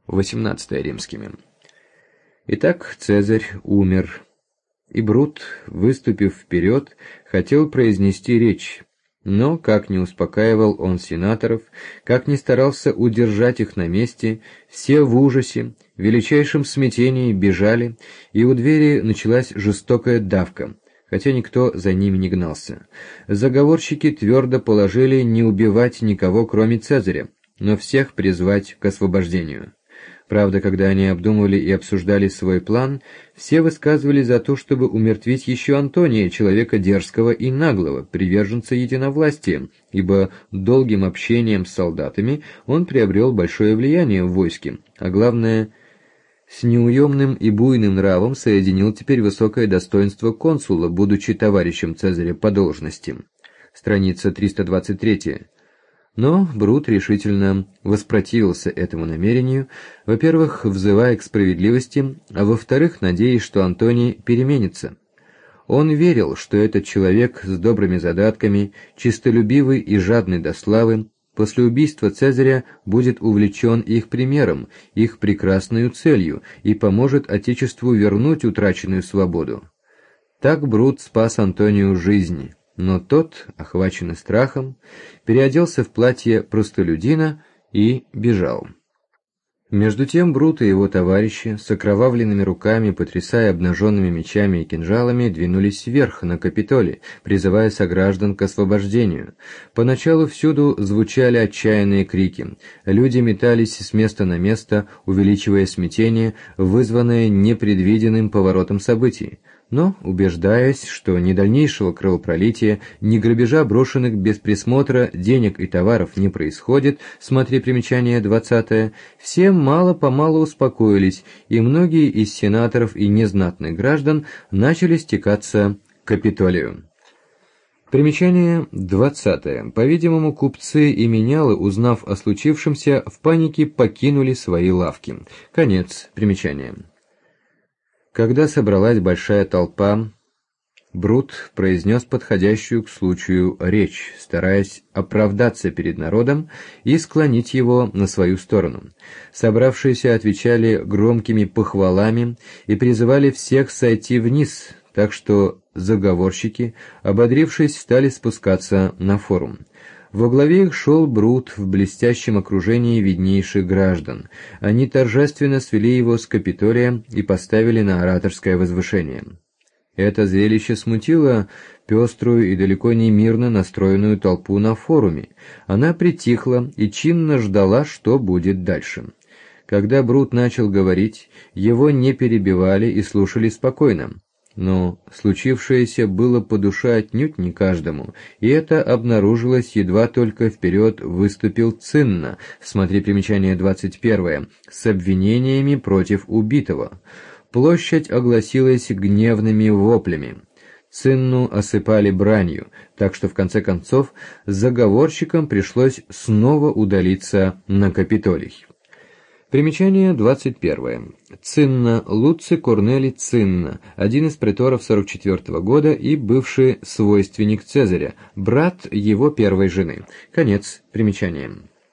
18 римскими. Итак, Цезарь умер, и Брут, выступив вперед, хотел произнести речь, но, как не успокаивал он сенаторов, как не старался удержать их на месте, все в ужасе, в величайшем смятении бежали, и у двери началась жестокая давка, хотя никто за ними не гнался. Заговорщики твердо положили не убивать никого, кроме Цезаря, но всех призвать к освобождению. Правда, когда они обдумывали и обсуждали свой план, все высказывали за то, чтобы умертвить еще Антония, человека дерзкого и наглого, приверженца единовластия, ибо долгим общением с солдатами он приобрел большое влияние в войске, а главное, с неуемным и буйным нравом соединил теперь высокое достоинство консула, будучи товарищем Цезаря по должности. Страница 323. Но Брут решительно воспротивился этому намерению, во-первых, взывая к справедливости, а во-вторых, надеясь, что Антоний переменится. Он верил, что этот человек с добрыми задатками, честолюбивый и жадный до славы, после убийства Цезаря будет увлечен их примером, их прекрасной целью и поможет Отечеству вернуть утраченную свободу. Так Брут спас Антонию жизнь. Но тот, охваченный страхом, переоделся в платье простолюдина и бежал. Между тем Брут и его товарищи, с окровавленными руками, потрясая обнаженными мечами и кинжалами, двинулись вверх на Капитолий, призывая сограждан к освобождению. Поначалу всюду звучали отчаянные крики. Люди метались с места на место, увеличивая смятение, вызванное непредвиденным поворотом событий. Но, убеждаясь, что ни дальнейшего кровопролития, ни грабежа брошенных без присмотра денег и товаров не происходит, смотри примечание 20, все мало-помалу успокоились, и многие из сенаторов и незнатных граждан начали стекаться к Капитолию. Примечание 20. По-видимому, купцы и менялы, узнав о случившемся, в панике покинули свои лавки. Конец примечания. Когда собралась большая толпа, Брут произнес подходящую к случаю речь, стараясь оправдаться перед народом и склонить его на свою сторону. Собравшиеся отвечали громкими похвалами и призывали всех сойти вниз, так что заговорщики, ободрившись, стали спускаться на форум. Во главе их шел Брут в блестящем окружении виднейших граждан. Они торжественно свели его с Капитолия и поставили на ораторское возвышение. Это зрелище смутило пеструю и далеко не мирно настроенную толпу на форуме. Она притихла и чинно ждала, что будет дальше. Когда Брут начал говорить, его не перебивали и слушали спокойно. Но случившееся было по душе отнюдь не каждому, и это обнаружилось, едва только вперед выступил Цинна, смотри примечание 21, с обвинениями против убитого. Площадь огласилась гневными воплями. Цинну осыпали бранью, так что в конце концов заговорщикам пришлось снова удалиться на Капитолий. Примечание 21. Цинна, Луций Корнелий Цинна, один из преторов 44 года и бывший свойственник Цезаря, брат его первой жены. Конец примечания.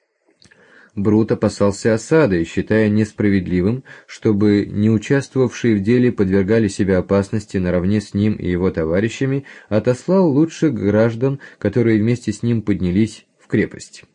Брут опасался осады, считая несправедливым, чтобы не участвовавшие в деле подвергали себя опасности наравне с ним и его товарищами, отослал лучших граждан, которые вместе с ним поднялись в крепость.